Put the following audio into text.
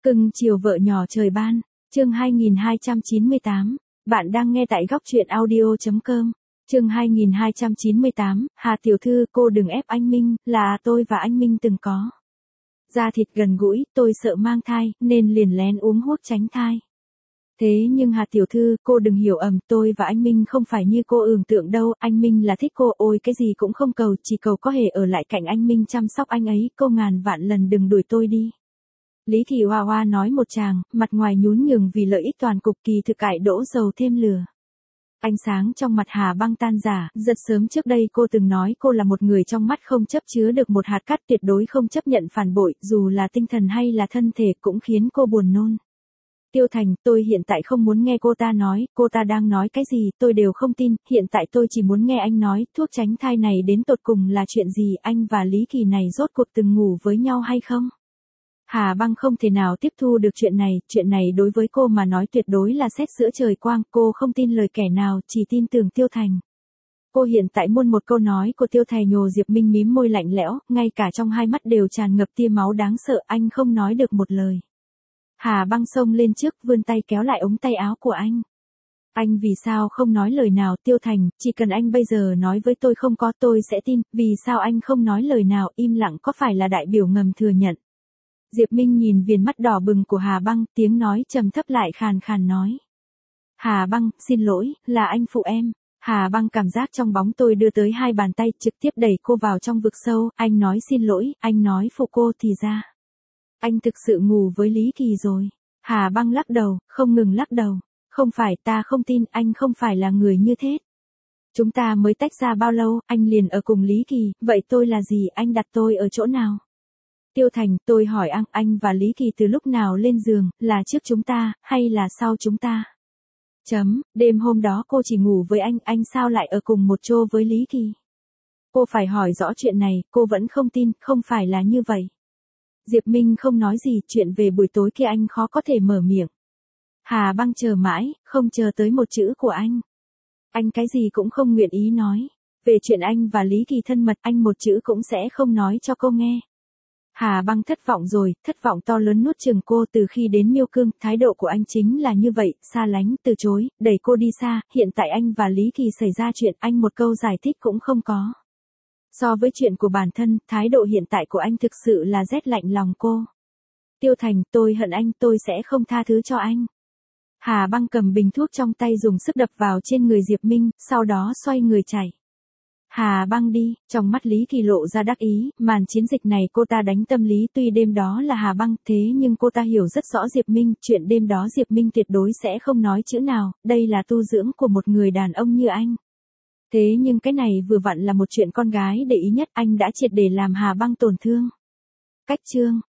Cưng chiều vợ nhỏ trời ban, chương 2298, bạn đang nghe tại góc truyện audio.com. Chương 2298, Hà tiểu thư, cô đừng ép anh Minh, là tôi và anh Minh từng có da thịt gần gũi, tôi sợ mang thai, nên liền lén uống thuốc tránh thai. Thế nhưng Hà tiểu thư, cô đừng hiểu ầm, tôi và anh Minh không phải như cô tưởng tượng đâu, anh Minh là thích cô, ôi cái gì cũng không cầu, chỉ cầu có thể ở lại cạnh anh Minh chăm sóc anh ấy, cô ngàn vạn lần đừng đuổi tôi đi. Lý Kỳ Hoa Hoa nói một tràng, mặt ngoài nhún nhường vì lợi ích toàn cục, kỳ thực cải đổ dầu thêm lửa. Ánh sáng trong mặt Hà Băng tan giả, rất sớm trước đây cô từng nói cô là một người trong mắt không chấp chứa được một hạt cát, tuyệt đối không chấp nhận phản bội, dù là tinh thần hay là thân thể cũng khiến cô buồn nôn. Tiêu Thành, tôi hiện tại không muốn nghe cô ta nói, cô ta đang nói cái gì, tôi đều không tin, hiện tại tôi chỉ muốn nghe anh nói, thuốc tránh thai này đến tột cùng là chuyện gì, anh và Lý Kỳ này rốt cuộc từng ngủ với nhau hay không? Hà Băng không thể nào tiếp thu được chuyện này đối với cô mà nói tuyệt đối là sét giữa trời quang, cô không tin lời kẻ nào, chỉ tin tưởng Tiêu Thành. Cô hiện tại muôn một câu nói của Tiêu Thành nhồ Diệp Minh mím môi lạnh lẽo, ngay cả trong hai mắt đều tràn ngập tia máu đáng sợ, anh không nói được một lời. Hà Băng xông lên trước, vươn tay kéo lại ống tay áo của anh. Anh vì sao không nói lời nào, Tiêu Thành, chỉ cần anh bây giờ nói với tôi không có tôi sẽ tin, vì sao anh không nói lời nào, im lặng có phải là đại biểu ngầm thừa nhận. Diệp Minh nhìn viền mắt đỏ bừng của Hà Băng, tiếng nói trầm thấp lại khàn khàn nói. Hà Băng, xin lỗi, là anh phụ em. Hà Băng cảm giác trong bóng tôi đưa tới hai bàn tay trực tiếp đẩy cô vào trong vực sâu, anh nói xin lỗi, anh nói phụ cô thì ra. Anh thực sự ngủ với Lý Kỳ rồi. Hà Băng lắc đầu, không ngừng lắc đầu. Không phải, ta không tin, anh không phải là người như thế. Chúng ta mới tách ra bao lâu, anh liền ở cùng Lý Kỳ, vậy tôi là gì, anh đặt tôi ở chỗ nào? Tiêu Thành, tôi hỏi anh và Lý Kỳ từ lúc nào lên giường, là trước chúng ta, hay là sau chúng ta? Đêm hôm đó cô chỉ ngủ với anh sao lại ở cùng một chỗ với Lý Kỳ? Cô phải hỏi rõ chuyện này, cô vẫn không tin, không phải là như vậy. Diệp Minh không nói gì, chuyện về buổi tối kia anh khó có thể mở miệng. Hà Băng chờ mãi, không chờ tới một chữ của anh. Anh cái gì cũng không nguyện ý nói. Về chuyện anh và Lý Kỳ thân mật, anh một chữ cũng sẽ không nói cho cô nghe. Hà Băng thất vọng rồi, thất vọng to lớn nuốt chửng cô. Từ khi đến Miêu Cương, thái độ của anh chính là như vậy, xa lánh, từ chối, đẩy cô đi xa, hiện tại anh và Lý Kỳ xảy ra chuyện, anh một câu giải thích cũng không có. So với chuyện của bản thân, thái độ hiện tại của anh thực sự là rét lạnh lòng cô. Tiêu Thành, tôi hận anh, tôi sẽ không tha thứ cho anh. Hà Băng cầm bình thuốc trong tay dùng sức đập vào trên người Diệp Minh, sau đó xoay người chạy. Hà Băng đi, trong mắt Lý Kỳ lộ ra đắc ý, màn chiến dịch này cô ta đánh tâm lý, tuy đêm đó là Hà Băng, thế nhưng cô ta hiểu rất rõ Diệp Minh, chuyện đêm đó Diệp Minh tuyệt đối sẽ không nói chữ nào, đây là tu dưỡng của một người đàn ông như anh. Thế nhưng cái này vừa vặn là một chuyện con gái để ý nhất, anh đã triệt để làm Hà Băng tổn thương. Cách chương